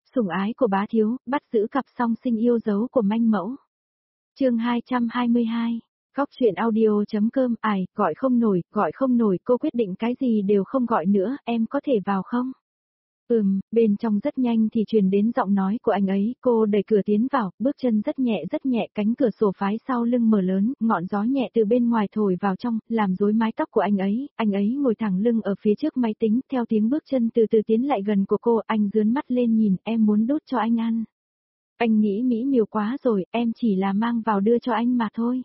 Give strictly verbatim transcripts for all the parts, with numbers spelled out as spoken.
Sủng ái của bá thiếu, bắt giữ cặp song sinh yêu dấu của manh mẫu. Chương hai trăm hai mươi hai. Góc truyện audio.com. Ải, gọi không nổi, gọi không nổi, cô quyết định cái gì đều không gọi nữa, em có thể vào không? Ừm, bên trong rất nhanh thì truyền đến giọng nói của anh ấy, cô đẩy cửa tiến vào, bước chân rất nhẹ rất nhẹ, cánh cửa sổ phái sau lưng mở lớn, ngọn gió nhẹ từ bên ngoài thổi vào trong, làm rối mái tóc của anh ấy, anh ấy ngồi thẳng lưng ở phía trước máy tính, theo tiếng bước chân từ từ tiến lại gần của cô, anh dướn mắt lên nhìn, em muốn đút cho anh ăn. Anh nghĩ mỹ miều quá rồi, em chỉ là mang vào đưa cho anh mà thôi.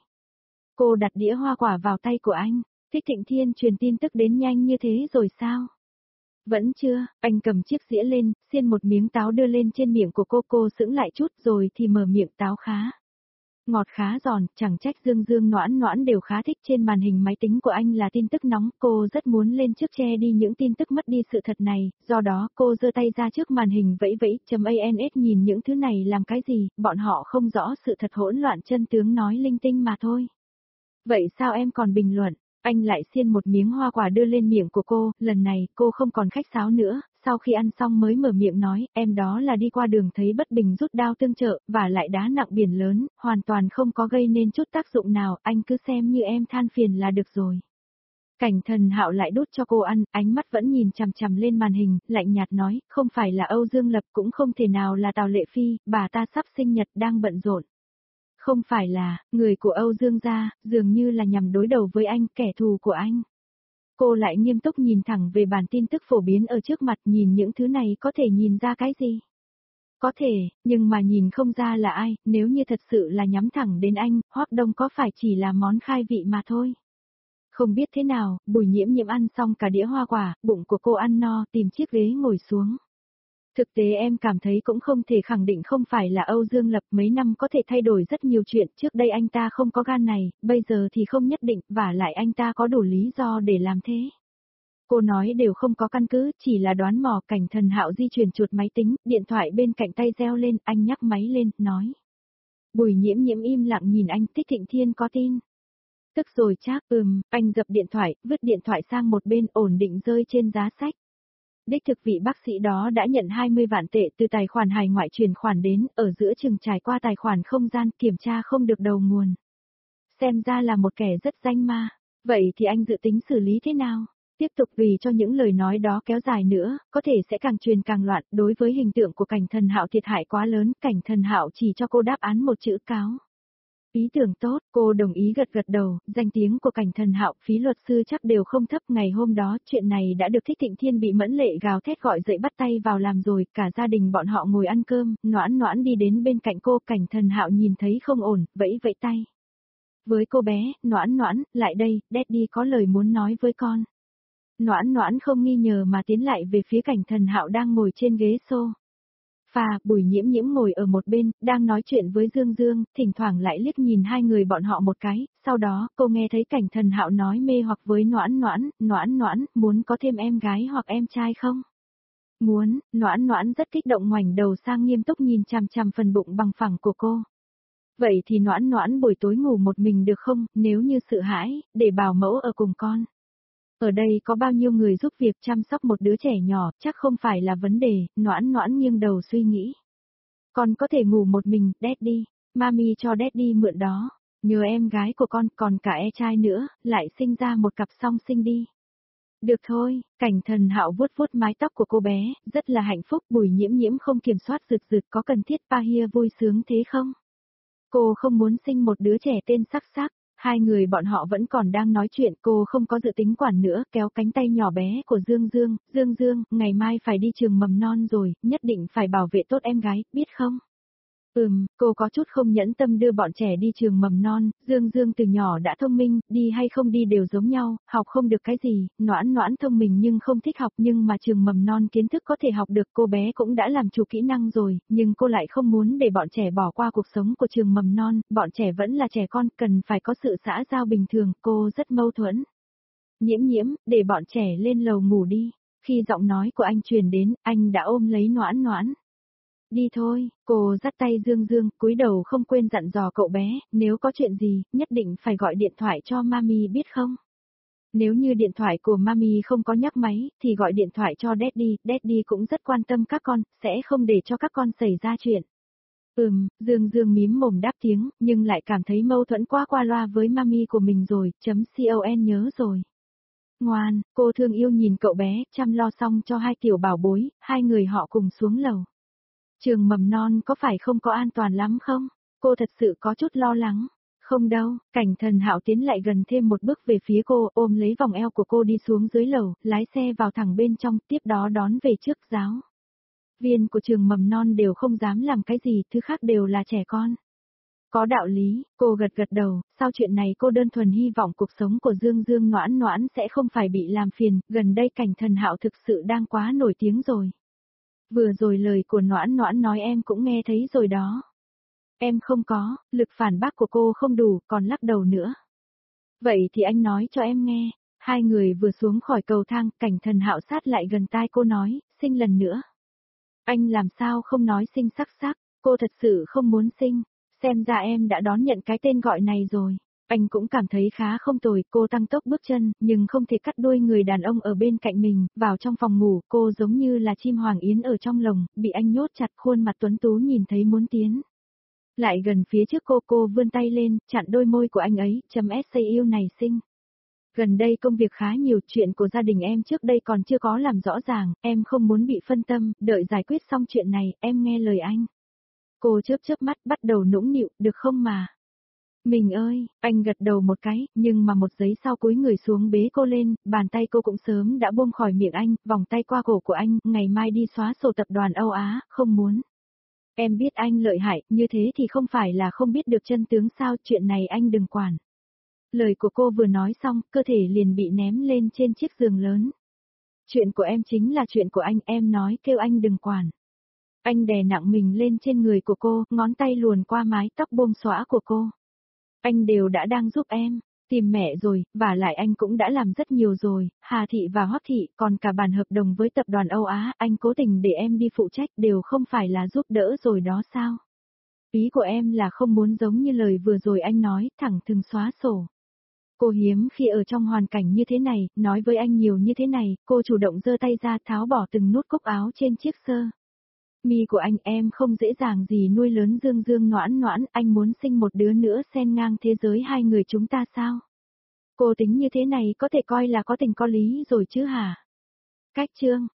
Cô đặt đĩa hoa quả vào tay của anh, Thích Thịnh Thiên truyền tin tức đến nhanh như thế rồi sao? Vẫn chưa, anh cầm chiếc dĩa lên, xiên một miếng táo đưa lên trên miệng của cô, cô sững lại chút rồi thì mở miệng, táo khá ngọt khá giòn, chẳng trách Dương Dương Noãn Noãn đều khá thích. Trên màn hình máy tính của anh là tin tức nóng, cô rất muốn lên trước che đi những tin tức mất đi sự thật này, do đó cô giơ tay ra trước màn hình vẫy vẫy, chấm ans nhìn những thứ này làm cái gì, bọn họ không rõ sự thật, hỗn loạn chân tướng nói linh tinh mà thôi. Vậy sao em còn bình luận? Anh lại xiên một miếng hoa quả đưa lên miệng của cô, lần này cô không còn khách sáo nữa, sau khi ăn xong mới mở miệng nói, em đó là đi qua đường thấy bất bình rút đao tương trợ, và lại đá nặng biển lớn, hoàn toàn không có gây nên chút tác dụng nào, anh cứ xem như em than phiền là được rồi. Cảnh Thần Hạo lại đút cho cô ăn, ánh mắt vẫn nhìn chằm chằm lên màn hình, lạnh nhạt nói, không phải là Âu Dương Lập, cũng không thể nào là Tào Lệ Phi, bà ta sắp sinh nhật đang bận rộn. Không phải là, người của Âu Dương gia, dường như là nhằm đối đầu với anh, kẻ thù của anh. Cô lại nghiêm túc nhìn thẳng về bản tin tức phổ biến ở trước mặt, nhìn những thứ này có thể nhìn ra cái gì? Có thể, nhưng mà nhìn không ra là ai, nếu như thật sự là nhắm thẳng đến anh, Hoắc Đông có phải chỉ là món khai vị mà thôi. Không biết thế nào, Bùi Nhiễm Nhiễm ăn xong cả đĩa hoa quả, bụng của cô ăn no, tìm chiếc ghế ngồi xuống. Thực tế em cảm thấy cũng không thể khẳng định không phải là Âu Dương Lập, mấy năm có thể thay đổi rất nhiều chuyện, trước đây anh ta không có gan này, bây giờ thì không nhất định, vả lại anh ta có đủ lý do để làm thế. Cô nói đều không có căn cứ, chỉ là đoán mò. Cảnh Thần Hạo di chuyển chuột máy tính, điện thoại bên cạnh tay reo lên, anh nhắc máy lên, nói. Bùi Nhiễm Nhiễm im lặng nhìn anh, Thích Thịnh Thiên có tin. Tức rồi chắc, ừm, anh dập điện thoại, vứt điện thoại sang một bên, ổn định rơi trên giá sách. Đích thực vị bác sĩ đó đã nhận hai mươi vạn tệ từ tài khoản hải ngoại chuyển khoản đến, ở giữa chừng trải qua tài khoản không gian, kiểm tra không được đầu nguồn. Xem ra là một kẻ rất danh ma. Vậy thì anh dự tính xử lý thế nào? Tiếp tục vì cho những lời nói đó kéo dài nữa, có thể sẽ càng truyền càng loạn. Đối với hình tượng của Cảnh Thần Hạo thiệt hại quá lớn, Cảnh Thần Hạo chỉ cho cô đáp án một chữ, cáo. Ý tưởng tốt, cô đồng ý gật gật đầu, danh tiếng của Cảnh Thần Hạo, phí luật sư chắc đều không thấp. Ngày hôm đó, chuyện này đã được Thích Thịnh Thiên bị Mẫn Lệ gào thét gọi dậy bắt tay vào làm rồi, cả gia đình bọn họ ngồi ăn cơm, Noãn Noãn đi đến bên cạnh cô, Cảnh Thần Hạo nhìn thấy không ổn, vẫy vẫy tay. Với cô bé, Noãn Noãn, lại đây, Daddy có lời muốn nói với con. Noãn Noãn không nghi ngờ mà tiến lại về phía Cảnh Thần Hạo đang ngồi trên ghế xô. Phà, Bùi Nhiễm Nhiễm ngồi ở một bên, đang nói chuyện với Dương Dương, thỉnh thoảng lại liếc nhìn hai người bọn họ một cái, sau đó, cô nghe thấy Cảnh Thần Hạo nói mê hoặc với Noãn Noãn, Noãn Noãn, muốn có thêm em gái hoặc em trai không? Muốn, Noãn Noãn rất kích động ngoảnh đầu sang nghiêm túc nhìn chằm chằm phần bụng bằng phẳng của cô. Vậy thì Noãn Noãn buổi tối ngủ một mình được không, nếu như sợ hãi, để bảo mẫu ở cùng con. Ở đây có bao nhiêu người giúp việc chăm sóc một đứa trẻ nhỏ, chắc không phải là vấn đề. Noãn Noãn nghiêng đầu suy nghĩ. Con có thể ngủ một mình, Daddy, Mami cho Daddy mượn đó, nhờ em gái của con, còn cả e trai nữa, lại sinh ra một cặp song sinh đi. Được thôi, Cảnh Thần Hạo vuốt vuốt mái tóc của cô bé, rất là hạnh phúc. Bùi Nhiễm Nhiễm không kiểm soát rực rực, có cần thiết Pahia vui sướng thế không? Cô không muốn sinh một đứa trẻ tên sắc sắc. Hai người bọn họ vẫn còn đang nói chuyện, cô không có dự tính quản nữa, kéo cánh tay nhỏ bé của Dương Dương, Dương Dương, ngày mai phải đi trường mầm non rồi, nhất định phải bảo vệ tốt em gái, biết không? Ừm, cô có chút không nhẫn tâm đưa bọn trẻ đi trường mầm non, Dương Dương từ nhỏ đã thông minh, đi hay không đi đều giống nhau, học không được cái gì, Noãn Noãn thông minh nhưng không thích học, nhưng mà trường mầm non kiến thức có thể học được, cô bé cũng đã làm chủ kỹ năng rồi, nhưng cô lại không muốn để bọn trẻ bỏ qua cuộc sống của trường mầm non, bọn trẻ vẫn là trẻ con, cần phải có sự xã giao bình thường, cô rất mâu thuẫn. Nhiễm Nhiễm, để bọn trẻ lên lầu ngủ đi. Khi giọng nói của anh truyền đến, anh đã ôm lấy Noãn Noãn. Đi thôi, cô dắt tay Dương Dương, cúi đầu không quên dặn dò cậu bé, nếu có chuyện gì, nhất định phải gọi điện thoại cho Mami biết không? Nếu như điện thoại của Mami không có nhắc máy, thì gọi điện thoại cho Daddy, Daddy cũng rất quan tâm các con, sẽ không để cho các con xảy ra chuyện. Ừm, Dương Dương mím mồm đáp tiếng, nhưng lại cảm thấy mâu thuẫn quá qua loa với Mami của mình rồi, chấm con nhớ rồi. Ngoan, cô thương yêu nhìn cậu bé, chăm lo xong cho hai tiểu bảo bối, hai người họ cùng xuống lầu. Trường mầm non có phải không có an toàn lắm không? Cô thật sự có chút lo lắng. Không đâu, Cảnh Thần Hạo tiến lại gần thêm một bước về phía cô, ôm lấy vòng eo của cô đi xuống dưới lầu, lái xe vào thẳng bên trong, tiếp đó đón về trước giáo viên của trường mầm non đều không dám làm cái gì, thứ khác đều là trẻ con. Có đạo lý, cô gật gật đầu, sau chuyện này cô đơn thuần hy vọng cuộc sống của Dương Dương Noãn Noãn sẽ không phải bị làm phiền, gần đây Cảnh Thần Hạo thực sự đang quá nổi tiếng rồi. Vừa rồi lời của Noãn Noãn nói em cũng nghe thấy rồi đó. Em không có, lực phản bác của cô không đủ, còn lắc đầu nữa. Vậy thì anh nói cho em nghe, hai người vừa xuống khỏi cầu thang, Cảnh Thần Hạo sát lại gần tai cô nói, sinh lần nữa. Anh làm sao không nói sinh sắc sắc, cô thật sự không muốn sinh, xem ra em đã đón nhận cái tên gọi này rồi. Anh cũng cảm thấy khá không tồi, cô tăng tốc bước chân, nhưng không thể cắt đuôi người đàn ông ở bên cạnh mình, vào trong phòng ngủ, cô giống như là chim hoàng yến ở trong lồng, bị anh nhốt chặt, khuôn mặt tuấn tú nhìn thấy muốn tiến. Lại gần phía trước cô, cô vươn tay lên, chặn đôi môi của anh ấy, chấm say yêu này xinh. Gần đây công việc khá nhiều, chuyện của gia đình em trước đây còn chưa có làm rõ ràng, em không muốn bị phân tâm, đợi giải quyết xong chuyện này, em nghe lời anh. Cô chớp chớp mắt, bắt đầu nũng nịu, được không mà? Mình ơi, anh gật đầu một cái, nhưng mà một giây sau cúi người xuống bế cô lên, bàn tay cô cũng sớm đã buông khỏi miệng anh, vòng tay qua cổ của anh, ngày mai đi xóa sổ tập đoàn Âu Á, không muốn. Em biết anh lợi hại, như thế thì không phải là không biết được chân tướng sao, chuyện này anh đừng quản. Lời của cô vừa nói xong, cơ thể liền bị ném lên trên chiếc giường lớn. Chuyện của em chính là chuyện của anh, em nói kêu anh đừng quản. Anh đè nặng mình lên trên người của cô, ngón tay luồn qua mái tóc buông xõa của cô. Anh đều đã đang giúp em, tìm mẹ rồi, và lại anh cũng đã làm rất nhiều rồi, Hà Thị và Hoắc Thị, còn cả bản hợp đồng với tập đoàn Âu Á, anh cố tình để em đi phụ trách đều không phải là giúp đỡ rồi đó sao? Ý của em là không muốn giống như lời vừa rồi anh nói, thẳng thừng xóa sổ. Cô hiếm khi ở trong hoàn cảnh như thế này, nói với anh nhiều như thế này, cô chủ động giơ tay ra tháo bỏ từng nút cúc áo trên chiếc sơ mi của anh, em không dễ dàng gì nuôi lớn Dương Dương Noãn Noãn, anh muốn sinh một đứa nữa xen ngang thế giới hai người chúng ta sao? Cô tính như thế này có thể coi là có tình có lý rồi chứ hả? Cách chương